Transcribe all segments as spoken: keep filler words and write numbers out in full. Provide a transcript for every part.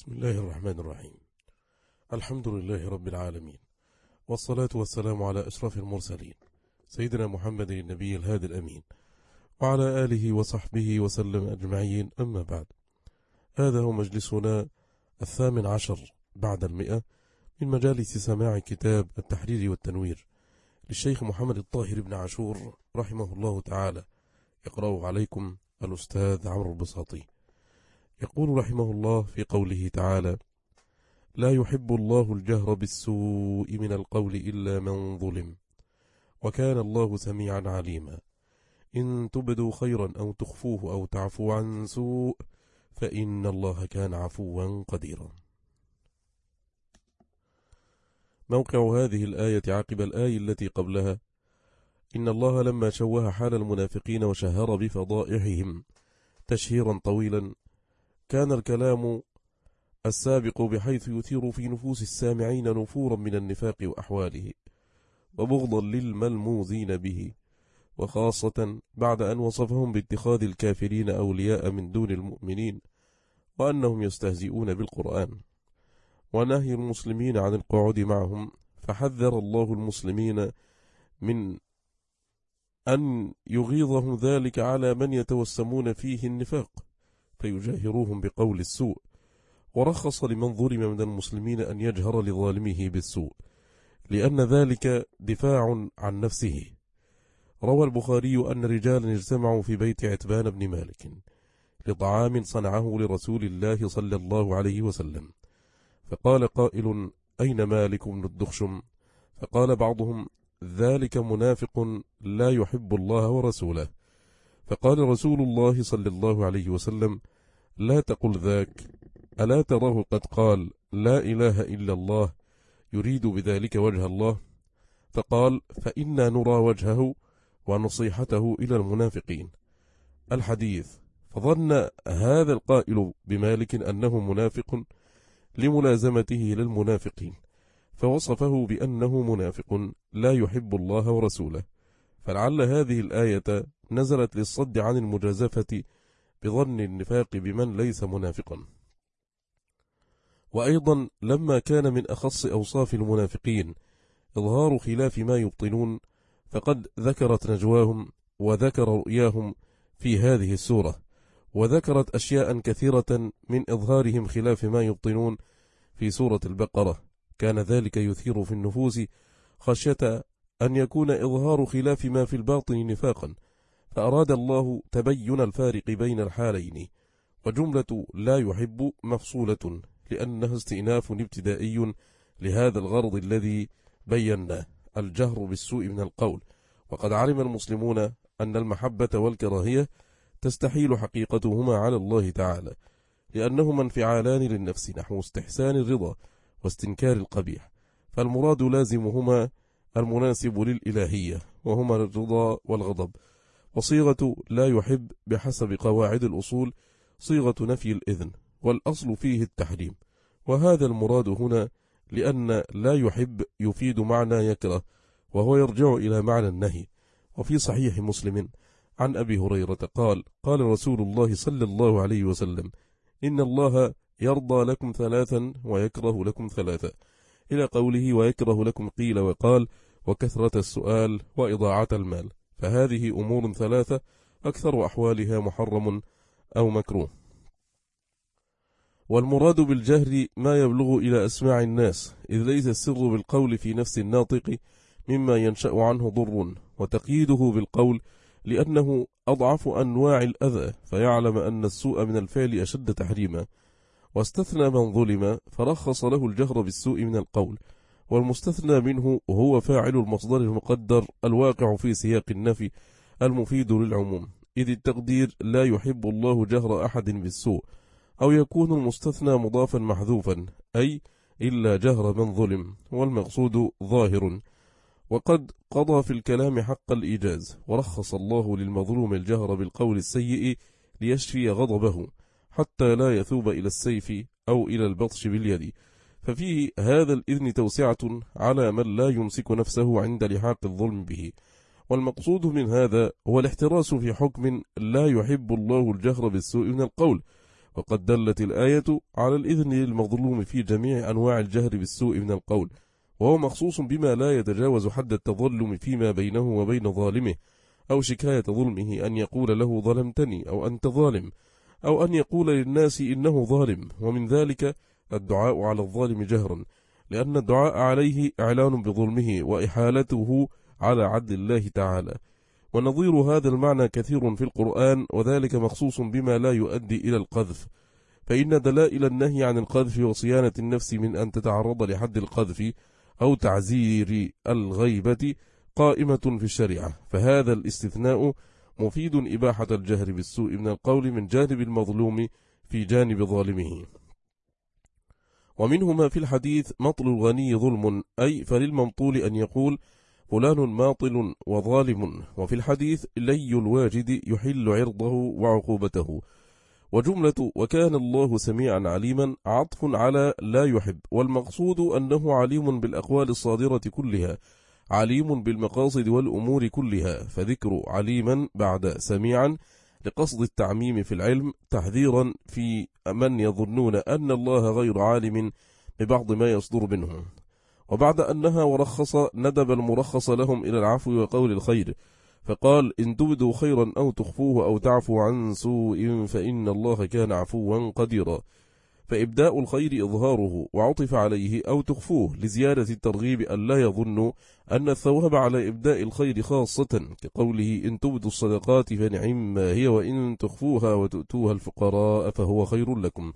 بسم الله الرحمن الرحيم. الحمد لله رب العالمين، والصلاة والسلام على أشرف المرسلين سيدنا محمد النبي الهادي الأمين، وعلى آله وصحبه وسلم أجمعين. أما بعد، هذا هو مجلسنا الثامن عشر بعد المئة من مجالس سماع كتاب التحرير والتنوير للشيخ محمد الطاهر بن عاشور رحمه الله تعالى، يقرأ عليكم الأستاذ عمرو البساطي. يقول رحمه الله في قوله تعالى: لا يحب الله الجهر بالسوء من القول إلا من ظلم، وكان الله سميعا عليما. إن تبدوا خيرا أو تخفوه أو تعفو عن سوء فإن الله كان عفوا قديرا. موقع هذه الآية عقب الآية التي قبلها: إن الله لما شوه حال المنافقين وشهر بفضائحهم تشهيرا طويلا، كان الكلام السابق بحيث يثير في نفوس السامعين نفورا من النفاق وأحواله وبغضا للملموزين به، وخاصة بعد أن وصفهم باتخاذ الكافرين أولياء من دون المؤمنين، وأنهم يستهزئون بالقرآن، ونهي المسلمين عن القعود معهم. فحذر الله المسلمين من أن يغيظهم ذلك على من يتوسمون فيه النفاق فيجاهروهم بقول السوء، ورخص لمن ظلم من المسلمين أن يجهر لظالمه بالسوء، لأن ذلك دفاع عن نفسه. روى البخاري أن رجالا اجتمعوا في بيت عتبان بن مالك لطعام صنعه لرسول الله صلى الله عليه وسلم، فقال قائل: أين مالك بن الدخشم؟ فقال بعضهم: ذلك منافق لا يحب الله ورسوله. فقال رسول الله صلى الله عليه وسلم: لا تقل ذاك، ألا تراه قد قال لا إله إلا الله يريد بذلك وجه الله؟ فقال: فإنا نرى وجهه ونصيحته إلى المنافقين. الحديث. فظن هذا القائل بمالك أنه منافق لملازمته للمنافقين، فوصفه بأنه منافق لا يحب الله ورسوله. فلعل هذه الآية نزلت للصد عن المجازفة بظن النفاق بمن ليس منافقا. وأيضا لما كان من أخص أوصاف المنافقين إظهار خلاف ما يبطنون، فقد ذكرت نجواهم وذكر رؤياهم في هذه السورة، وذكرت أشياء كثيرة من إظهارهم خلاف ما يبطنون في سورة البقرة. كان ذلك يثير في النفوس خشية أن يكون إظهار خلاف ما في الباطن نفاقا، فأراد الله تبين الفارق بين الحالين. وجملة لا يحب مفصولة لأنها استئناف ابتدائي لهذا الغرض الذي بينا، الجهر بالسوء من القول. وقد علم المسلمون أن المحبة والكراهية تستحيل حقيقتهما على الله تعالى، لأنهما انفعالان للنفس نحو استحسان الرضا واستنكار القبيح، فالمراد لازمهما المناسب للإلهية، وهما الرضا والغضب. وصيغة لا يحب بحسب قواعد الأصول صيغة نفي الإذن، والأصل فيه التحريم، وهذا المراد هنا، لأن لا يحب يفيد معنى يكره، وهو يرجع إلى معنى النهي. وفي صحيح مسلم عن أبي هريرة قال: قال رسول الله صلى الله عليه وسلم: إن الله يرضى لكم ثلاثا ويكره لكم ثلاثا، إلى قوله: ويكره لكم قيل وقال وكثرة السؤال وإضاعة المال. فهذه أمور ثلاثة أكثر أحوالها محرم أو مكروه. والمراد بالجهر ما يبلغ إلى أسماع الناس، إذ ليس السر بالقول في نفس الناطق مما ينشأ عنه ضر، وتقييده بالقول لأنه أضعف أنواع الأذى، فيعلم أن السوء من الفعل أشد تحريما. واستثنى من ظلم فرخص له الجهر بالسوء من القول، والمستثنى منه هو فاعل المصدر المقدر الواقع في سياق النفي المفيد للعموم، إذ التقدير لا يحب الله جهر أحد بالسوء، أو يكون المستثنى مضافا محذوفا، أي إلا جهر من ظلم، والمقصود ظاهر. وقد قضى في الكلام حق الإيجاز، ورخص الله للمظلوم الجهر بالقول السيء ليشفي غضبه حتى لا يثوب إلى السيف أو إلى البطش باليد، ففيه هذا الإذن توسعة على من لا يمسك نفسه عند لحاق الظلم به. والمقصود من هذا هو الاحتراس في حكم لا يحب الله الجهر بالسوء من القول، وقد دلت الآية على الإذن للمظلوم في جميع أنواع الجهر بالسوء من القول، وهو مخصوص بما لا يتجاوز حد التظلم فيما بينه وبين ظالمه، أو شكاية ظلمه أن يقول له ظلمتني أو أنت ظالم، أو أن يقول للناس إنه ظالم. ومن ذلك الدعاء على الظالم جهرا، لأن الدعاء عليه إعلان بظلمه وإحالته على عدل الله تعالى. ونظير هذا المعنى كثير في القرآن، وذلك مخصوص بما لا يؤدي إلى القذف، فإن دلائل النهي عن القذف وصيانة النفس من أن تتعرض لحد القذف أو تعزير الغيبة قائمة في الشريعة، فهذا الاستثناء مفيد إباحة الجهر بالسوء من القول من جانب المظلوم في جانب ظالمه. ومنهما في الحديث مطل الغني ظلم، أي فللممطول أن يقول فلان ماطل وظالم، وفي الحديث لي الواجد يحل عرضه وعقوبته. وجملة وكان الله سميعا عليما عطف على لا يحب، والمقصود أنه عليم بالأقوال الصادرة كلها، عليم بالمقاصد والأمور كلها، فذكر عليما بعد سميعا لقصد التعميم في العلم، تحذيرا في من يظنون أن الله غير عالم ببعض ما يصدر منهم. وبعد أنها ورخص ندب المرخص لهم إلى العفو وقول الخير، فقال إن تبدوا خيرا أو تخفوه أو تعفوا عن سوء فإن الله كان عفوا قديرا، فإبداء الخير إظهاره، وعطف عليه أو تخفوه لزيادة الترغيب أن لا يظنوا أن الثواب على إبداء الخير خاصة، كقوله إن تبدوا الصدقات فنعم ما هي وإن تخفوها وتؤتوها الفقراء فهو خير لكم.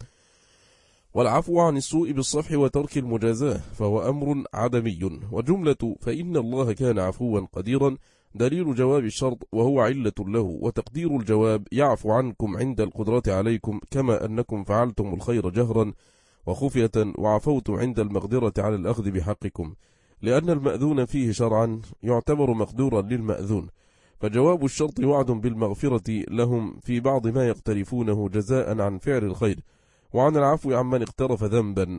والعفو عن السوء بالصفح وترك المجازاة فهو أمر عدمي. وجملة فإن الله كان عفوا قديرا دليل جواب الشرط، وهو علة له، وتقدير الجواب يعفو عنكم عند القدرة عليكم، كما أنكم فعلتم الخير جهرا وخفية وعفوتم عند المقدرة على الأخذ بحقكم، لأن المأذون فيه شرعا يعتبر مقدورا للمأذون، فجواب الشرط وعد بالمغفرة لهم في بعض ما يقترفونه جزاء عن فعل الخير، وعن العفو عمن اقترف ذنبا.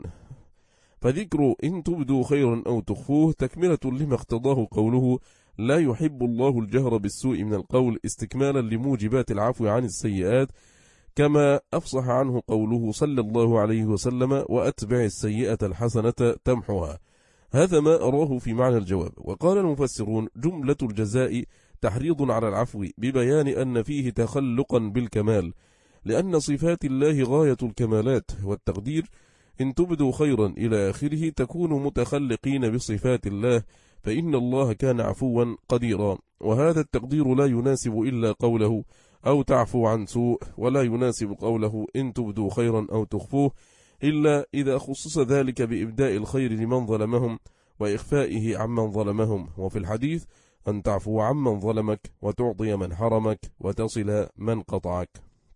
فذكر إن تبدوا خيرا أو تخفوه تكملة لما اقتضاه قوله لا يحب الله الجهر بالسوء من القول، استكمالا لموجبات العفو عن السيئات، كما أفصح عنه قوله صلى الله عليه وسلم وأتبع السيئة الحسنة تمحها. هذا ما أراه في معنى الجواب. وقال المفسرون جملة الجزاء تحريض على العفو ببيان أن فيه تخلقا بالكمال، لأن صفات الله غاية الكمالات، والتقدير إن تبدوا خيرا إلى آخره تكونوا متخلقين بصفات الله، فإن الله كان عفوا قديرا. وهذا التقدير لا يناسب إلا قوله أو تعفو عن سوء، ولا يناسب قوله إن تبدوا خيرا أو تخفوه، إلا إذا خصص ذلك بإبداء الخير لمن ظلمهم وإخفائه عمن ظلمهم. وفي الحديث أن تعفو عمن ظلمك وتعطي من حرمك وتصل من قطعك.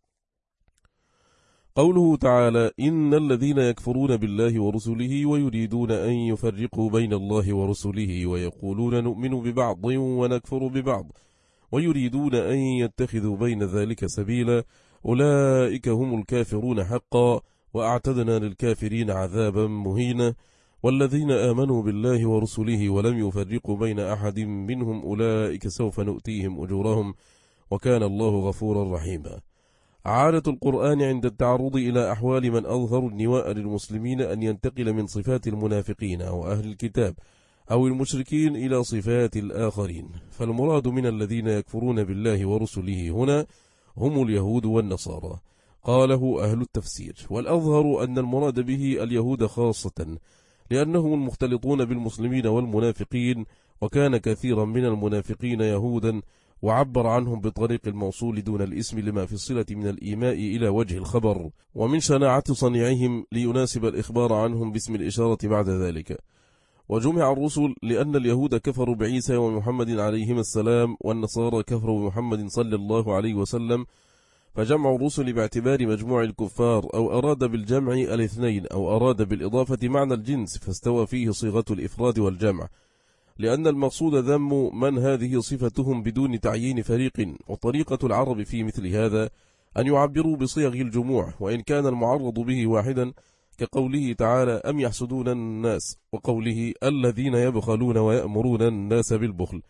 قوله تعالى إن الذين يكفرون بالله ورسله ويريدون أن يفرقوا بين الله ورسله ويقولون نؤمن ببعض ونكفر ببعض ويريدون أن يتخذوا بين ذلك سبيلا أولئك هم الكافرون حقا وأعتدنا للكافرين عذابا مهينا. والذين آمنوا بالله ورسله ولم يفرقوا بين أحد منهم أولئك سوف نؤتيهم أجورهم وكان الله غفورا رحيما. عادة القرآن عند التعرض إلى أحوال من أظهروا النواء للمسلمين أن ينتقل من صفات المنافقين أو أهل الكتاب أو المشركين إلى صفات الآخرين، فالمراد من الذين يكفرون بالله ورسله هنا هم اليهود والنصارى، قاله أهل التفسير. والأظهر أن المراد به اليهود خاصة، لأنهم المختلطون بالمسلمين والمنافقين، وكان كثيرا من المنافقين يهودا، وعبر عنهم بطريق الموصول دون الاسم لما في الصلة من الإيماء إلى وجه الخبر، ومن شناعة صنيعهم ليناسب الإخبار عنهم باسم الإشارة بعد ذلك. وجمع الرسل لأن اليهود كفروا بعيسى ومحمد عليهما السلام، والنصارى كفروا بمحمد صلى الله عليه وسلم، فجمع الرسل باعتبار مجموع الكفار، أو أراد بالجمع الاثنين أو أراد بالإضافة معنى الجنس، فاستوى فيه صيغة الإفراد والجمع، لأن المقصود ذم من هذه صفتهم بدون تعيين فريق. وطريقة العرب في مثل هذا أن يعبروا بصيغ الجموع، وإن كان المعرض به واحدا، كقوله تعالى أم يحسدون الناس، وقوله الذين يبخلون ويأمرون الناس بالبخل،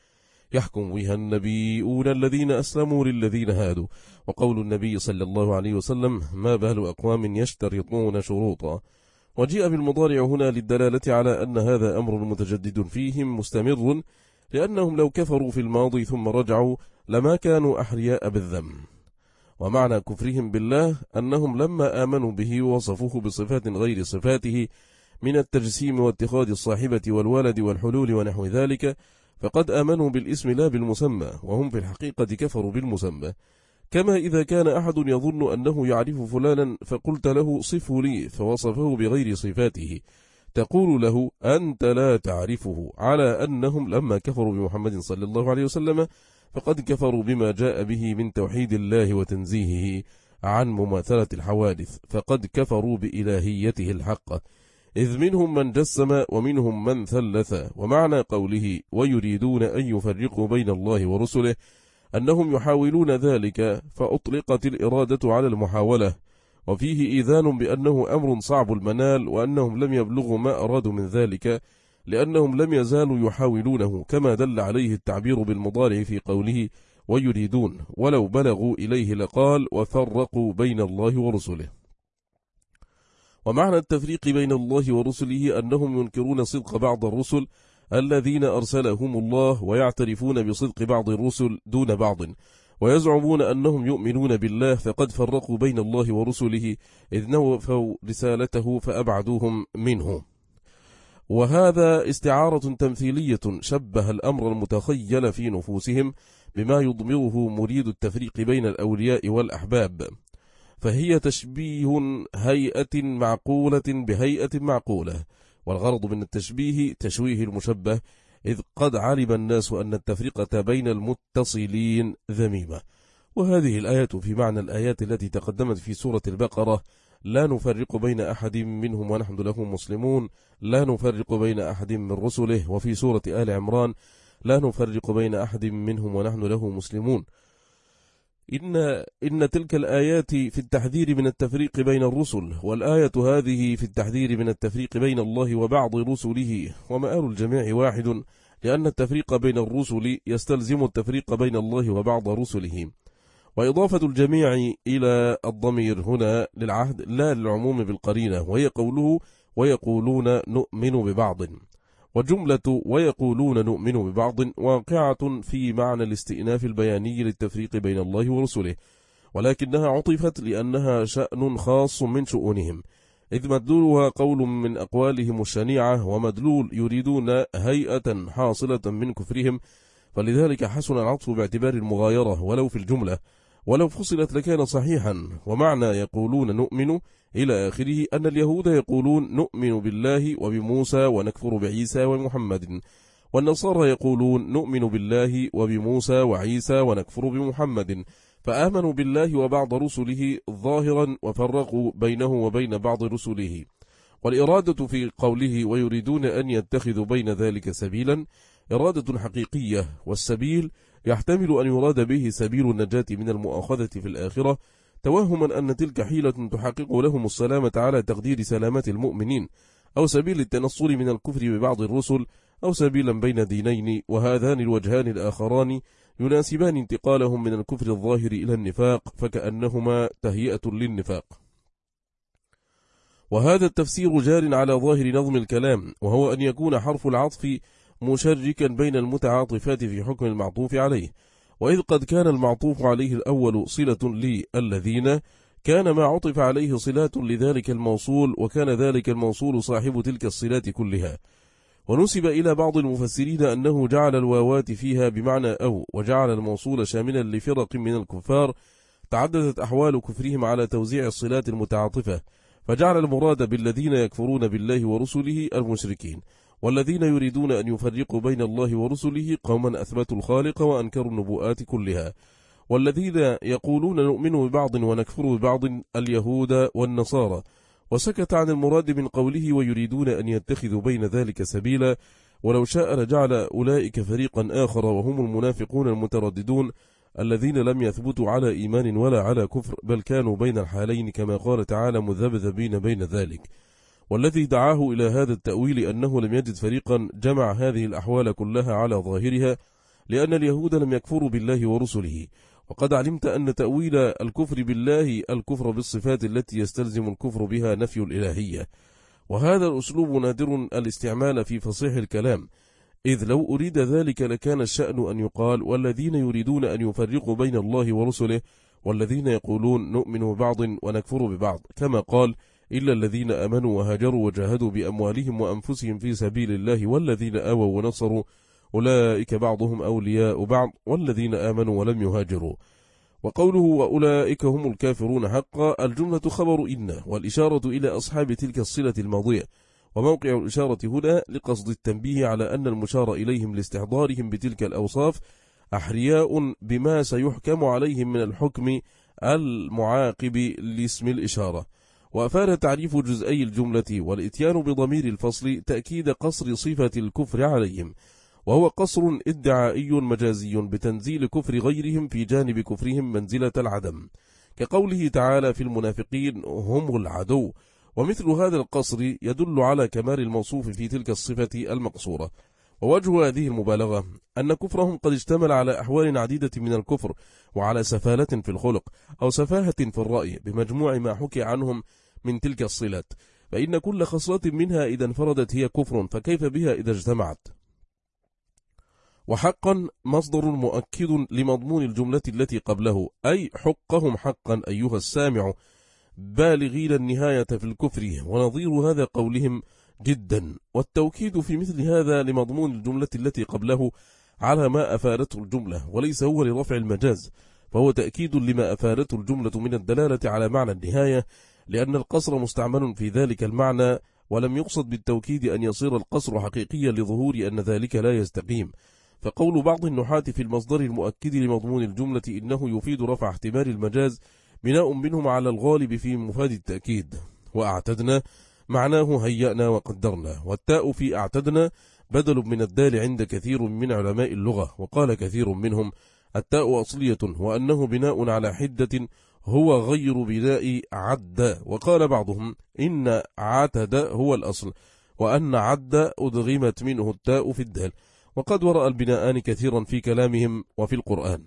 يحكم بها النبيون الذين أسلموا للذين هادوا. وقول النبي صلى الله عليه وسلم: ما بال أقوام يشترطون شروطا. وجيء بالمضارع هنا للدلالة على أن هذا أمر متجدد فيهم مستمر، لأنهم لو كفروا في الماضي ثم رجعوا لما كانوا أحرياء بالذنب. ومعنى كفرهم بالله أنهم لما آمنوا به ووصفوه بصفات غير صفاته من التجسيم واتخاذ الصاحبة والولد والحلول ونحو ذلك، فقد آمنوا بالاسم لا بالمسمى، وهم في الحقيقة كفروا بالمسمى. كما إذا كان أحد يظن أنه يعرف فلانا فقلت له صفه لي فوصفه بغير صفاته، تقول له أنت لا تعرفه، على أنهم لما كفروا بمحمد صلى الله عليه وسلم فقد كفروا بما جاء به من توحيد الله وتنزيهه عن مماثلة الحوادث، فقد كفروا بإلهيته الحق، إذ منهم من جسم ومنهم من ثلث. ومعنى قوله ويريدون أن يفرقوا بين الله ورسله أنهم يحاولون ذلك، فأطلقت الإرادة على المحاولة، وفيه إيذان بأنه أمر صعب المنال، وأنهم لم يبلغوا ما أرادوا من ذلك لأنهم لم يزالوا يحاولونه، كما دل عليه التعبير بالمضارع في قوله ويريدون، ولو بلغوا إليه لقال وفرقوا بين الله ورسله. ومعنى التفريق بين الله ورسله أنهم ينكرون صدق بعض الرسل الذين أرسلهم الله، ويعترفون بصدق بعض الرسل دون بعض، ويزعمون أنهم يؤمنون بالله، فقد فرقوا بين الله ورسله إذ نوفوا رسالته فأبعدوهم منه. وهذا استعارة تمثيلية شبه الأمر المتخيل في نفوسهم بما يضمره مريد التفريق بين الأولياء والأحباب، فهي تشبيه هيئة معقولة بهيئة معقولة، والغرض من التشبيه تشويه المشبه، إذ قد علم الناس أن التفرقة بين المتصلين ذميمة. وهذه الآية في معنى الآيات التي تقدمت في سورة البقرة: لا نفرق بين أحد منهم ونحن له مسلمون، لا نفرق بين أحد من رسله. وفي سورة آل عمران: لا نفرق بين أحد منهم ونحن له مسلمون. إن, إن تلك الآيات في التحذير من التفريق بين الرسل، والآية هذه في التحذير من التفريق بين الله وبعض رسله، ومآل الجميع واحد، لأن التفريق بين الرسل يستلزم التفريق بين الله وبعض رسله. وإضافة الجميع إلى الضمير هنا للعهد لا للعموم بالقرينة، وهي قوله ويقولون نؤمن ببعض. وجملة ويقولون نؤمن ببعض واقعة في معنى الاستئناف البياني للتفريق بين الله ورسله، ولكنها عطفت لأنها شأن خاص من شؤونهم، إذ مدلولها قول من أقوالهم الشنيعة، ومدلول يريدون هيئة حاصلة من كفرهم، فلذلك حسن العطف باعتبار المغايرة ولو في الجملة، ولو فصلت لكان صحيحا. ومعنى يقولون نؤمن إلى آخره أن اليهود يقولون نؤمن بالله وبموسى ونكفر بعيسى ومحمد، والنصارى يقولون نؤمن بالله وبموسى وعيسى ونكفر بمحمد، فآمنوا بالله وبعض رسله ظاهرا وفرقوا بينه وبين بعض رسله. والإرادة في قوله ويريدون أن يتخذوا بين ذلك سبيلا إرادة حقيقية، والسبيل يحتمل أن يراد به سبيل النجاة من المؤاخذة في الآخرة، توهما أن تلك حيلة تحقق لهم السلامة على تقدير سلامة المؤمنين، أو سبيل التنصل من الكفر ببعض الرسل، أو سبيلا بين دينين، وهذان الوجهان الآخران يناسبان انتقالهم من الكفر الظاهر إلى النفاق، فكأنهما تهيئة للنفاق. وهذا التفسير جار على ظاهر نظم الكلام، وهو أن يكون حرف العطف مشركا بين المتعاطفات في حكم المعطوف عليه، وإذ قد كان المعطوف عليه الأول صلة للذين، كان ما عطف عليه صلات لذلك الموصول، وكان ذلك الموصول صاحب تلك الصلات كلها. ونسب إلى بعض المفسرين أنه جعل الواوات فيها بمعنى أو، وجعل الموصول شاملا لفرق من الكفار تعددت أحوال كفرهم على توزيع الصلات المتعاطفة، فجعل المراد بالذين يكفرون بالله ورسله المشركين، والذين يريدون أن يفرقوا بين الله ورسله قوما أثبتوا الخالق وأنكروا النبوءات كلها، والذين يقولون نؤمن ببعض ونكفر ببعض اليهود والنصارى. وسكت عن المراد من قوله ويريدون أن يتخذوا بين ذلك سبيلا، ولو شاء لجعل أولئك فريقا آخر، وهم المنافقون المترددون الذين لم يثبتوا على إيمان ولا على كفر، بل كانوا بين الحالين، كما قال تعالى مذبذبين بين ذلك. والذي دعاه إلى هذا التأويل أنه لم يجد فريقا جمع هذه الأحوال كلها على ظاهرها، لأن اليهود لم يكفروا بالله ورسله، وقد علمت أن تأويل الكفر بالله الكفر بالصفات التي يستلزم الكفر بها نفي الإلهية، وهذا الأسلوب نادر الاستعمال في فصيح الكلام، إذ لو أريد ذلك لكان الشأن أن يقال والذين يريدون أن يفرقوا بين الله ورسله، والذين يقولون نؤمن ببعض ونكفر ببعض، كما قال إلا الذين آمنوا وهاجروا وجاهدوا بأموالهم وأنفسهم في سبيل الله والذين آووا ونصروا أولئك بعضهم أولياء بعض والذين آمنوا ولم يهاجروا. وقوله وأولئك هم الكافرون حقا الجملة خبر إن، والإشارة إلى أصحاب تلك الصلة الماضية، وموقع الإشارة هنا لقصد التنبيه على أن المشار إليهم لاستحضارهم بتلك الأوصاف أحرياء بما سيحكم عليهم من الحكم المعاقب لاسم الإشارة. وأفاد تعريف جزئي الجملة والإتيان بضمير الفصل تأكيد قصر صفة الكفر عليهم، وهو قصر ادعائي مجازي بتنزيل كفر غيرهم في جانب كفرهم منزلة العدم، كقوله تعالى في المنافقين هم العدو. ومثل هذا القصر يدل على كمال الموصوف في تلك الصفة المقصورة. ووجه هذه المبالغة أن كفرهم قد اشتمل على أحوال عديدة من الكفر، وعلى سفالة في الخلق أو سفاهة في الرأي بمجموع ما حكي عنهم من تلك الصلات، فإن كل خصلة منها إذا انفردت هي كفر، فكيف بها إذا اجتمعت؟ وحقا مصدر مؤكد لمضمون الجملة التي قبله، أي حقهم حقا أيها السامع بالغين النهاية في الكفر، ونظير هذا قولهم جدا. والتوكيد في مثل هذا لمضمون الجملة التي قبله على ما أفادته الجملة، وليس هو لرفع المجاز، فهو تأكيد لما أفادته الجملة من الدلالة على معنى النهاية، لأن القصر مستعمل في ذلك المعنى، ولم يقصد بالتوكيد أن يصير القصر حقيقيا لظهور أن ذلك لا يستقيم. فقول بعض النحاة في المصدر المؤكد لمضمون الجملة إنه يفيد رفع احتمال المجاز بناء منهم على الغالب في مفاد التأكيد. وأعتدنا معناه هيأنا وقدرنا، والتاء في أعتدنا بدل من الدال عند كثير من علماء اللغة، وقال كثير منهم التاء أصلية وأنه بناء على حدة هو غير بناء عد، وقال بعضهم إن عتد هو الأصل وأن عد أدغمت منه التاء في الدال، وقد ورأى البناءان كثيرا في كلامهم وفي القرآن.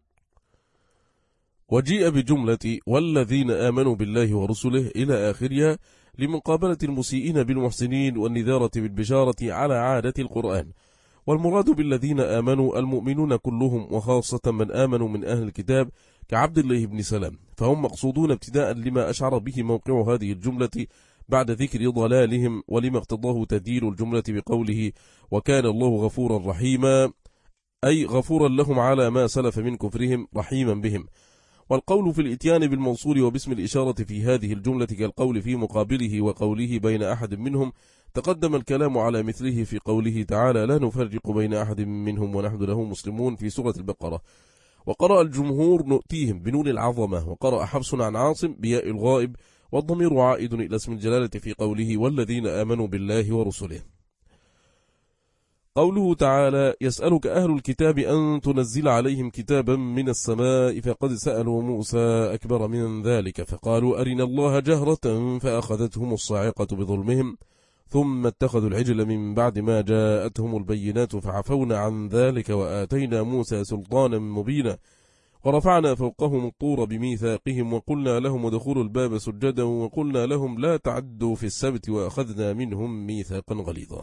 وجيء بجملة والذين آمنوا بالله ورسله إلى آخرها لمقابلة المسيئين بالمحسنين والنذارة بالبشارة على عادة القرآن. والمراد بالذين آمنوا المؤمنون كلهم، وخاصة من آمنوا من أهل الكتاب كعبد الله بن سلام، فهم مقصودون ابتداء لما أشعر به موقع هذه الجملة بعد ذكر ضلالهم، ولما اقتضاه تديل الجملة بقوله وكان الله غفورا رحيما، أي غفورا لهم على ما سلف من كفرهم رحيما بهم. والقول في الإتيان بالموصول وباسم الإشارة في هذه الجملة كالقول في مقابله وقوله بين أحد منهم، تقدم الكلام على مثله في قوله تعالى لا نفرق بين أحد منهم ونحن له مسلمون في سورة البقرة. وقرأ الجمهور نؤتيهم بنون العظمة، وقرأ حفص عن عاصم بياء الغائب، والضمير عائد إلى اسم الجلالة في قوله والذين آمنوا بالله ورسله. قوله تعالى يسألك أهل الكتاب أن تنزل عليهم كتابا من السماء، فقد سألوا موسى أكبر من ذلك فقالوا أرنا الله جهرة فأخذتهم الصاعقة بظلمهم ثم اتخذوا العجل من بعد ما جاءتهم البينات فعفونا عن ذلك وآتينا موسى سلطانا مبينا ورفعنا فوقهم الطور بميثاقهم وقلنا لهم ادخلوا الباب سجدا وقلنا لهم لا تعدوا في السبت وأخذنا منهم ميثاقا غليظا.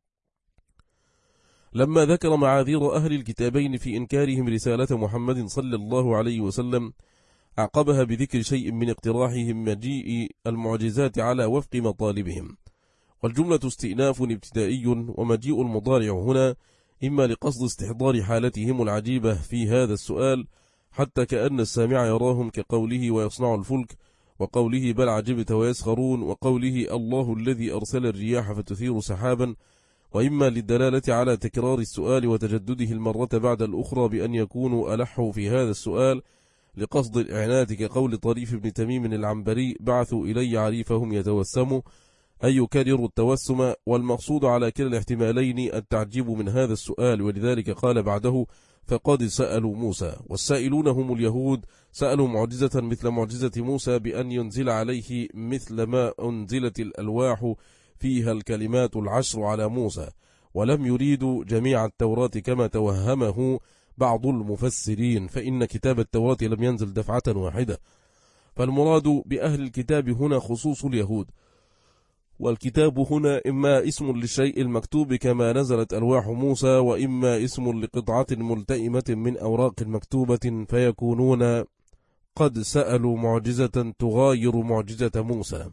لما ذكر معاذير أهل الكتابين في إنكارهم رسالة محمد صلى الله عليه وسلم عقبها بذكر شيء من اقتراحهم مجيء المعجزات على وفق مطالبهم. والجملة استئناف ابتدائي، ومجيء المضارع هنا إما لقصد استحضار حالتهم العجيبة في هذا السؤال حتى كأن السامع يراهم كقوله ويصنع الفلك، وقوله بل عجبت ويسخرون، وقوله الله الذي أرسل الرياح فتثير سحابا، وإما للدلالة على تكرار السؤال وتجدده المرة بعد الأخرى بأن يكونوا ألحوا في هذا السؤال لقصد الإعنات كقول طريف بن تميم العنبري بعثوا إلي عريفهم يتوسموا، أي يكرر التوسم. والمقصود على كلا الاحتمالين التعجيب من هذا السؤال، ولذلك قال بعده فقد سألوا موسى. والسائلون هم اليهود سألوا معجزة مثل معجزة موسى بأن ينزل عليه مثل ما أنزلت الألواح فيها الكلمات العشر على موسى، ولم يريدوا جميع التوراة كما توهمه بعض المفسرين، فإن كتاب التوراة لم ينزل دفعة واحدة، فالمراد بأهل الكتاب هنا خصوص اليهود، والكتاب هنا إما اسم للشيء المكتوب كما نزلت ألواح موسى، وإما اسم لقطعة ملتئمة من أوراق مكتوبة، فيكونون قد سألوا معجزة تغاير معجزة موسى.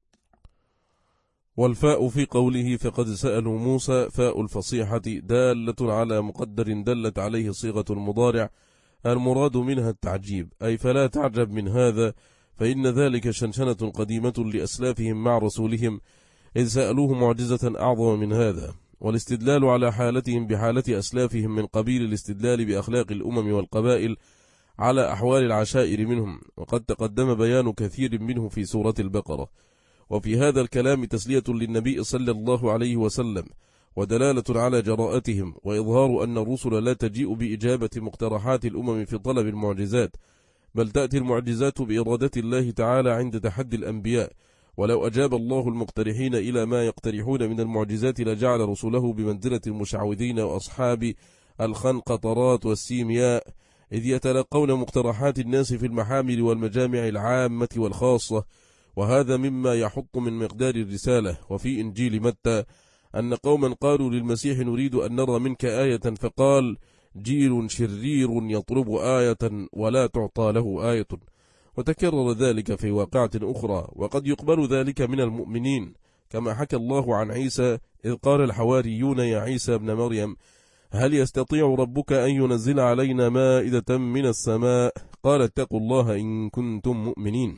والفاء في قوله فقد سألوا موسى فاء الفصيحة دالة على مقدر دلت عليه صيغة المضارع، المراد منها التعجيب، أي فلا تعجب من هذا، فإن ذلك شنشنة قديمة لأسلافهم مع رسولهم إذ سألوه معجزة أعظم من هذا، والاستدلال على حالتهم بحالة أسلافهم من قبيل الاستدلال بأخلاق الأمم والقبائل على أحوال العشائر منهم، وقد تقدم بيان كثير منه في سورة البقرة. وفي هذا الكلام تسلية للنبي صلى الله عليه وسلم، ودلالة على جراءتهم، وإظهار أن الرسل لا تجيء بإجابة مقترحات الأمم في طلب المعجزات، بل تأتي المعجزات بإرادة الله تعالى عند تحدي الأنبياء، ولو أجاب الله المقترحين إلى ما يقترحون من المعجزات لجعل رسله بمنزلة المشعوذين وأصحاب الخنقطرات والسيمياء، إذ يتلقون مقترحات الناس في المحامل والمجامع العامة والخاصة، وهذا مما يحط من مقدار الرسالة. وفي إنجيل متى أن قوما قالوا للمسيح نريد أن نرى منك آية، فقال جيل شرير يطلب آية ولا تعطى له آية، وتكرر ذلك في واقعة أخرى، وقد يقبل ذلك من المؤمنين، كما حكى الله عن عيسى إذ قال الحواريون يا عيسى ابن مريم هل يستطيع ربك أن ينزل علينا مائدة من السماء؟ قال اتقوا الله إن كنتم مؤمنين.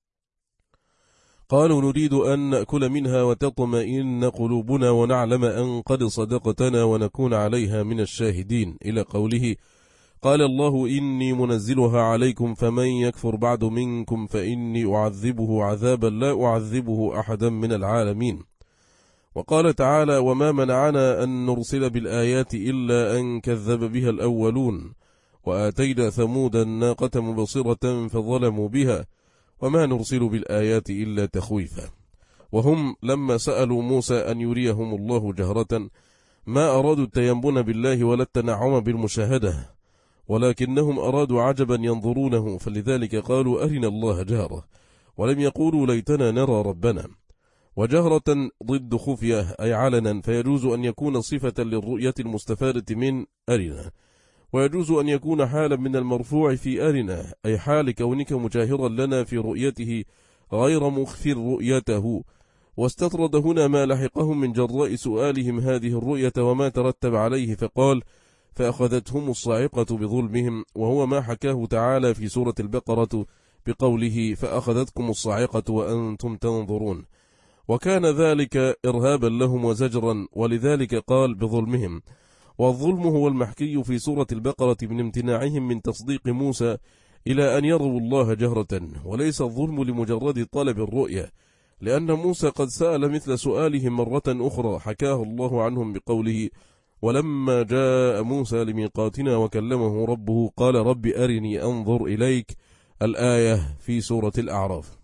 قالوا نريد أن نأكل منها وتطمئن قلوبنا ونعلم أن قد صدقتنا ونكون عليها من الشاهدين، إلى قوله قال الله إني منزلها عليكم فمن يكفر بعد منكم فإني أعذبه عذابا لا أعذبه أحدا من العالمين. وقال تعالى وما منعنا أن نرسل بالآيات إلا أن كذب بها الأولون، وآتينا ثمود الناقة مبصرة فظلموا بها وما نرسل بالآيات إلا تخويفا. وهم لما سألوا موسى أن يريهم الله جهرة ما أرادوا التيمن بالله ولا التنعم بالمشاهدة، ولكنهم أرادوا عجبا ينظرونه، فلذلك قالوا أرنا الله جهرة، ولم يقولوا ليتنا نرى ربنا. وجهرة ضد خفية أي علنا، فيجوز أن يكون صفة للرؤية المستفادة من أرنا، ويجوز أن يكون حالا من المرفوع في أرنا أي حال كونك مجاهرا لنا في رؤيته غير مخفر رؤيته. واستطرد هنا ما لحقهم من جراء سؤالهم هذه الرؤية وما ترتب عليه، فقال فأخذتهم الصاعقة بظلمهم، وهو ما حكاه تعالى في سورة البقرة بقوله فأخذتكم الصاعقة وأنتم تنظرون، وكان ذلك إرهابا لهم وزجرا، ولذلك قال بظلمهم. والظلم هو المحكي في سورة البقرة من امتناعهم من تصديق موسى إلى أن يروا الله جهرة، وليس الظلم لمجرد طلب الرؤية، لأن موسى قد سأل مثل سؤالهم مرة أخرى حكاه الله عنهم بقوله ولما جاء موسى لميقاتنا وكلمه ربه قال رب أرني أنظر إليك، الآية في سورة الأعراف.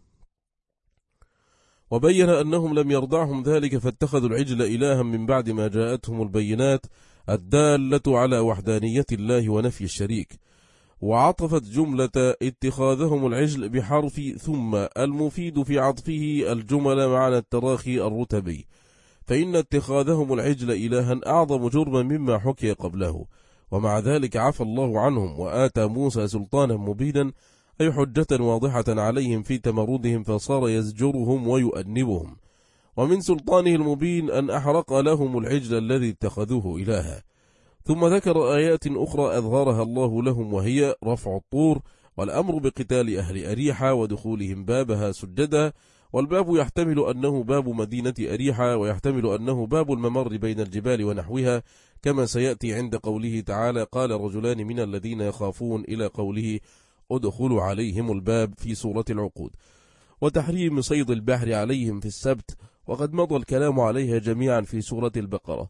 وبين أنهم لم يرضعهم ذلك فاتخذوا العجل إلها من بعد ما جاءتهم البينات الدالة على وحدانية الله ونفي الشريك، وعطفت جملة اتخاذهم العجل بحرف ثم المفيد في عطفه الجمل معنى التراخي الرتبي، فإن اتخاذهم العجل إلها أعظم جرما مما حكي قبله، ومع ذلك عفى الله عنهم وآتى موسى سلطانا مبينا أي حجة واضحة عليهم في تمردهم، فصار يزجرهم ويؤنبهم. ومن سلطانه المبين أن أحرق لهم العجل الذي اتخذوه إلها. ثم ذكر آيات أخرى أظهرها الله لهم، وهي رفع الطور والأمر بقتال أهل أريحة ودخولهم بابها سجدا، والباب يحتمل أنه باب مدينة أريحة، ويحتمل أنه باب الممر بين الجبال ونحوها، كما سيأتي عند قوله تعالى قال رجلان من الذين يخافون إلى قوله ادخلوا عليهم الباب في سورة العقود. وتحريم صيد البحر عليهم في السبت، وقد مضى الكلام عليها جميعا في سورة البقرة.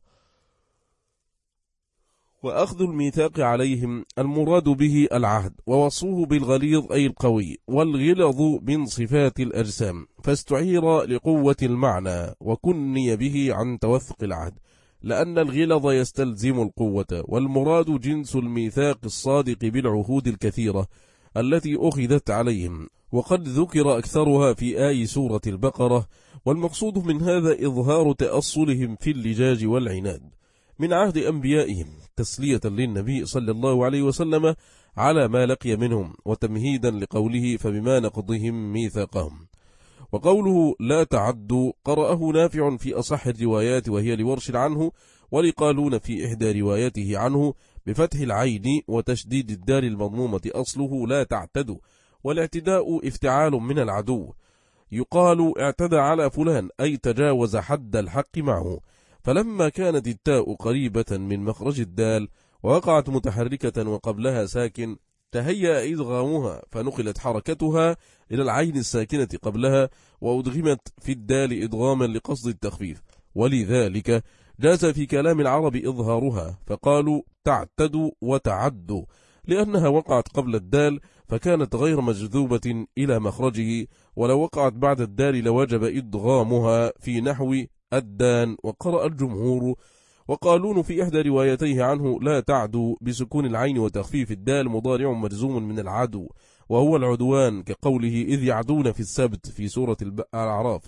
وأخذ الميثاق عليهم المراد به العهد، ووصفه بالغليظ أي القوي، والغلظ من صفات الأجسام، فاستعير لقوة المعنى وكني به عن توثق العهد، لأن الغلظ يستلزم القوة، والمراد جنس الميثاق الصادق بالعهود الكثيرة التي أخذت عليهم، وقد ذكر أكثرها في آي سورة البقرة. والمقصود من هذا إظهار تأصلهم في اللجاج والعناد من عهد أنبيائهم، تسلية للنبي صلى الله عليه وسلم على ما لقي منهم، وتمهيدا لقوله فبما نقضهم ميثاقهم. وقوله لا تعدوا قرأه نافع في أصح الروايات وهي لورش عنه، ولقالون في إحدى روايته عنه بفتح العين وتشديد الدال المضمومة أصله لا تعتدوا، والاعتداء افتعال من العدو. يقال اعتدى على فلان أي تجاوز حد الحق معه، فلما كانت التاء قريبة من مخرج الدال ووقعت متحركة وقبلها ساكن تهيأ إدغامها، فنقلت حركتها إلى العين الساكنة قبلها وأدغمت في الدال إدغاما لقصد التخفيف، ولذلك جاز في كلام العرب إظهارها، فقالوا تعتدوا وتعدوا لأنها وقعت قبل الدال فكانت غير مجذوبة إلى مخرجه، ولو وقعت بعد الدال لوجب إدغامها في نحو الدان. وقرأ الجمهور وقالون في إحدى روايتيه عنه لا تعدوا بسكون العين وتخفيف الدال مضارع مجزوم من العدو، وهو العدوان، كقوله إذ يعدون في السبت في سورة الأعراف.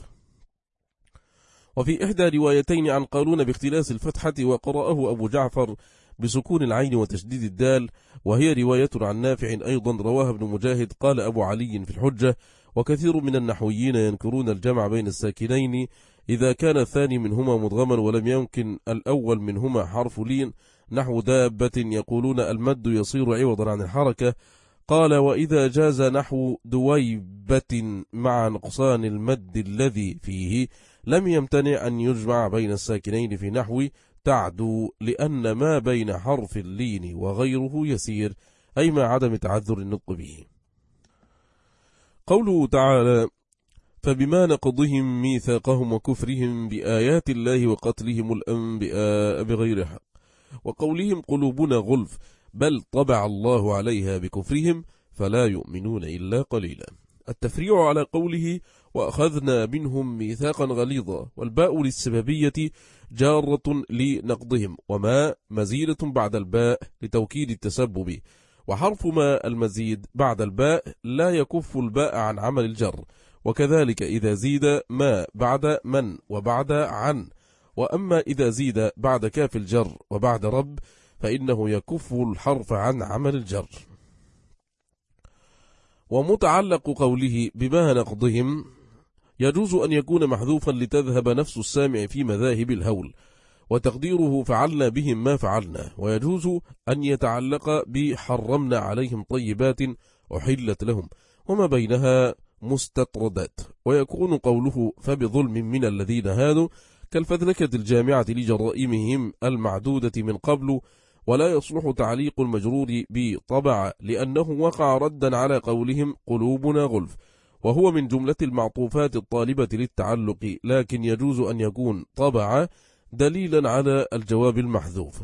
وفي إحدى روايتين عن قالون باختلاس الفتحة، وقرأه أبو جعفر بسكون العين وتشديد الدال، وهي رواية عن نافع أيضا رواها ابن مجاهد. قال أبو علي في الحجة وكثير من النحويين ينكرون الجمع بين الساكنين إذا كان الثاني منهما مدغما ولم يمكن الأول منهما حرف لين، نحو دابة يقولون المد يصير عوضا عن الحركة. قال وإذا جاز نحو دويبة مع نقصان المد الذي فيه لم يمتنع أن يجمع بين الساكنين في نحو تعدو، لأن ما بين حرف اللين وغيره يسير، أي ما عدم تعذر النطق به. قوله تعالى فبما نقضهم ميثاقهم وكفرهم بآيات الله وقتلهم الأنبياء بغير حق، وقولهم قلوبنا غلف بل طبع الله عليها بكفرهم فلا يؤمنون إلا قليلا. التفريع على قوله وأخذنا منهم ميثاقا غليظا، والباء للسببية جارة لنقضهم، وما مزيدة بعد الباء لتوكيد التسبب، وحرف ما المزيد بعد الباء لا يكف الباء عن عمل الجر، وكذلك إذا زيد ما بعد من وبعد عن. وأما إذا زيد بعد كاف الجر وبعد رب فإنه يكف الحرف عن عمل الجر. ومتعلق قوله بما نقضهم يجوز أن يكون محذوفا لتذهب نفس السامع في مذاهب الهول، وتقديره فعلنا بهم ما فعلنا، ويجوز أن يتعلق بحرمنا عليهم طيبات أحلت لهم وما بينها مستطردات، ويكون قوله فبظلم من الذين هادوا كالفذلكة الجامعة لجرائمهم المعدودة من قبل. ولا يصلح تعليق المجرور بطبع لأنه وقع ردا على قولهم قلوبنا غلف، وهو من جملة المعطوفات الطالبة للتعلق، لكن يجوز أن يكون طبع دليلا على الجواب المحذوف.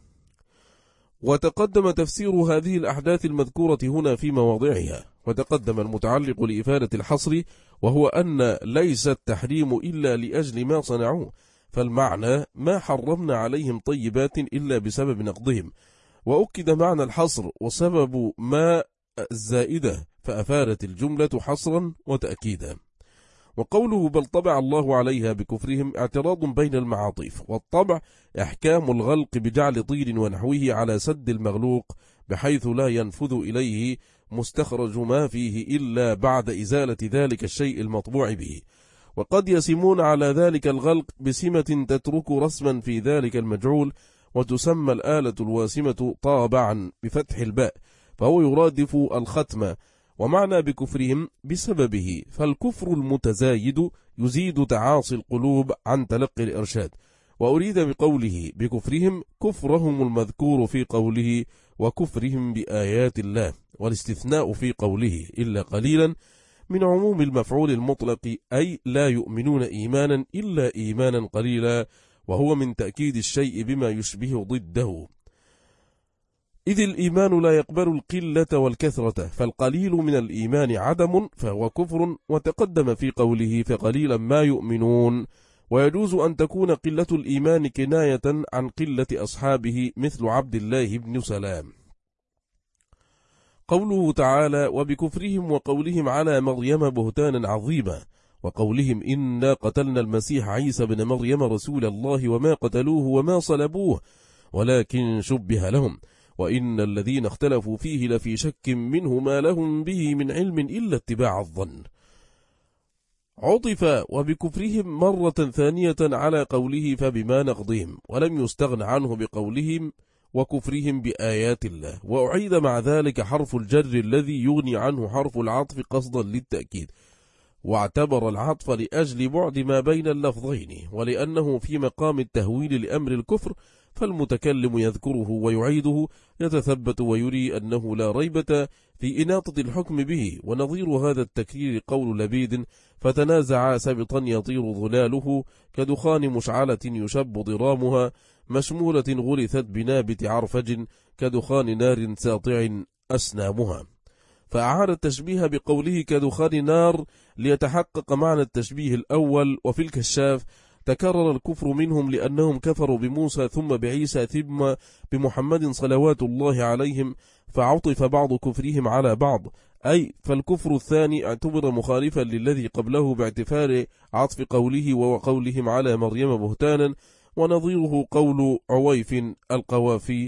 وتقدم تفسير هذه الأحداث المذكورة هنا في مواضعها، وتقدم المتعلق لإفادة الحصر، وهو أن ليس التحريم إلا لأجل ما صنعوه، فالمعنى ما حرمنا عليهم طيبات إلا بسبب نقضهم، وأكد معنى الحصر وسبب ما الزائدة، فأفادت الجملة حصرا وتأكيدا. وقوله بل طبع الله عليها بكفرهم اعتراض بين المعاطيف، والطبع إحكام الغلق بجعل طين ونحوه على سد المغلوق بحيث لا ينفذ إليه مستخرج ما فيه إلا بعد إزالة ذلك الشيء المطبوع به. وقد يسمون على ذلك الغلق بسمة تترك رسما في ذلك المجعول، وتسمى الآلة الواسمة طابعا بفتح الباء، فهو يرادف الختم. ومعنى بكفرهم بسببه، فالكفر المتزايد يزيد تعاصي القلوب عن تلقي الإرشاد، وأريد بقوله بكفرهم كفرهم المذكور في قوله وكفرهم بآيات الله، والاستثناء في قوله إلا قليلا من عموم المفعول المطلق، أي لا يؤمنون إيمانا إلا إيمانا قليلا، وهو من تأكيد الشيء بما يشبه ضده، إذ الإيمان لا يقبل القلة والكثرة، فالقليل من الإيمان عدم فهو كفر. وتقدم في قوله فقليلا ما يؤمنون، ويجوز أن تكون قلة الإيمان كناية عن قلة أصحابه مثل عبد الله بن سلام. قوله تعالى: وبكفرهم وقولهم على مريم بهتانا عظيما، وقولهم إنا قتلنا المسيح عيسى بن مريم رسول الله وما قتلوه وما صلبوه ولكن شبه لهم وإن الذين اختلفوا فيه لفي شك منه ما لهم به من علم إلا اتباع الظن. عطف وبكفرهم مرة ثانية على قوله فبما نقضهم، ولم يستغن عنه بقولهم وكفرهم بآيات الله، وأعيد مع ذلك حرف الجر الذي يغني عنه حرف العطف قصدا للتأكيد، واعتبر العطف لأجل بعد ما بين اللفظين، ولأنه في مقام التهويل لأمر الكفر فالمتكلم يذكره ويعيده يتثبت ويري أنه لا ريبة في إناطة الحكم به. ونظير هذا التكرير قول لبيد: فتنازع سبطا يطير ظلاله كدخان مشعلة يشب ضرامها مشمولة غرثت بنابت عرفج كدخان نار ساطع أسنامها. فأعاد التشبيه بقوله كدخان نار ليتحقق معنى التشبيه الأول. وفي الكشاف: تكرر الكفر منهم لأنهم كفروا بموسى ثم بعيسى ثم بمحمد صلوات الله عليهم، فعطف بعض كفرهم على بعض، أي فالكفر الثاني اعتبر مخالفا للذي قبله باعتفار عطف قوله وقولهم على مريم بهتانا. ونظيره قول عويف القوافي: